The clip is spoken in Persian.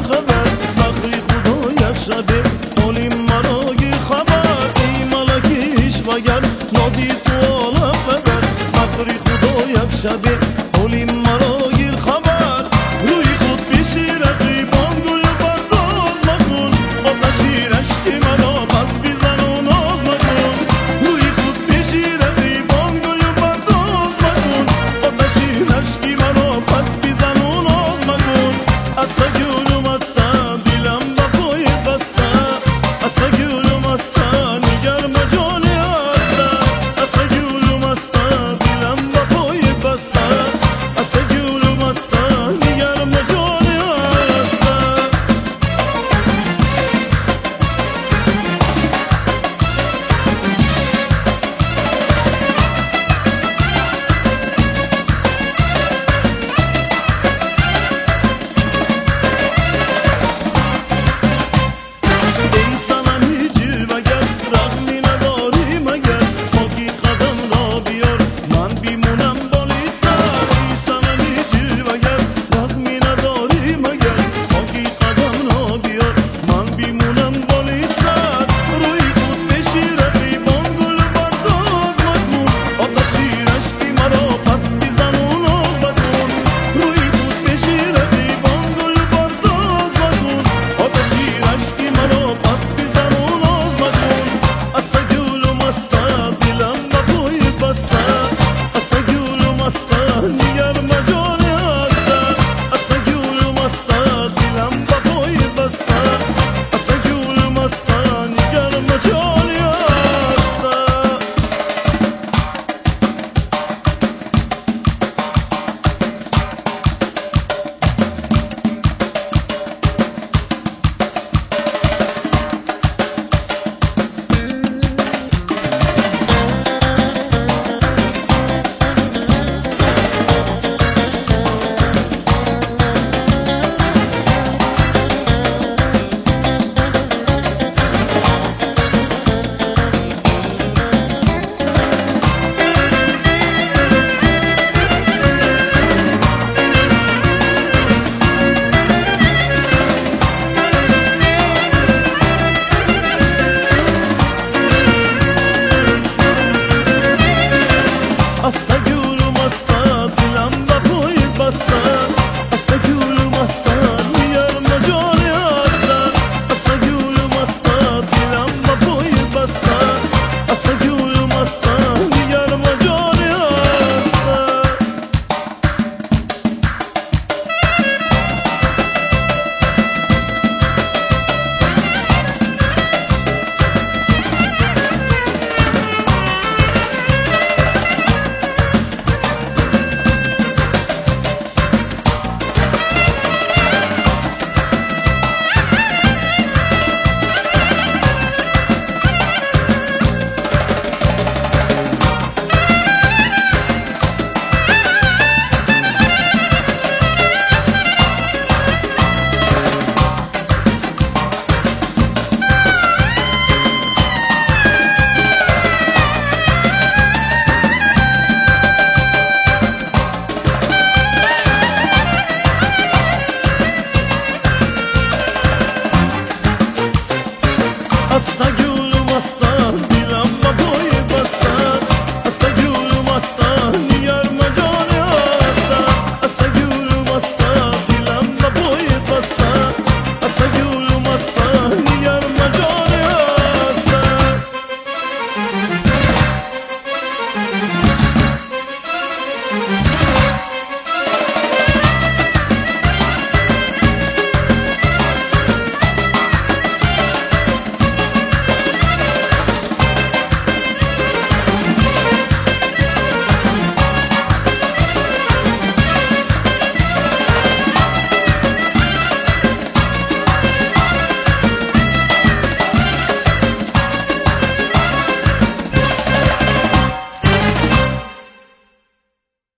خبر بخری خدا یک شبه حالیم مرا گیر خبر ای ملکیش وگر نازی تو عالم ببر بخری خدا یک شبه حالیم مرا گیر خبر روی خود بیشی رقیبان گل برداز مکن آتشی رشک مرا پس بیزن و ناز مکن روی خود بیشی رقیبان گل برداز مکن آتشی رشک مرا پس بیزن و ناز مکن از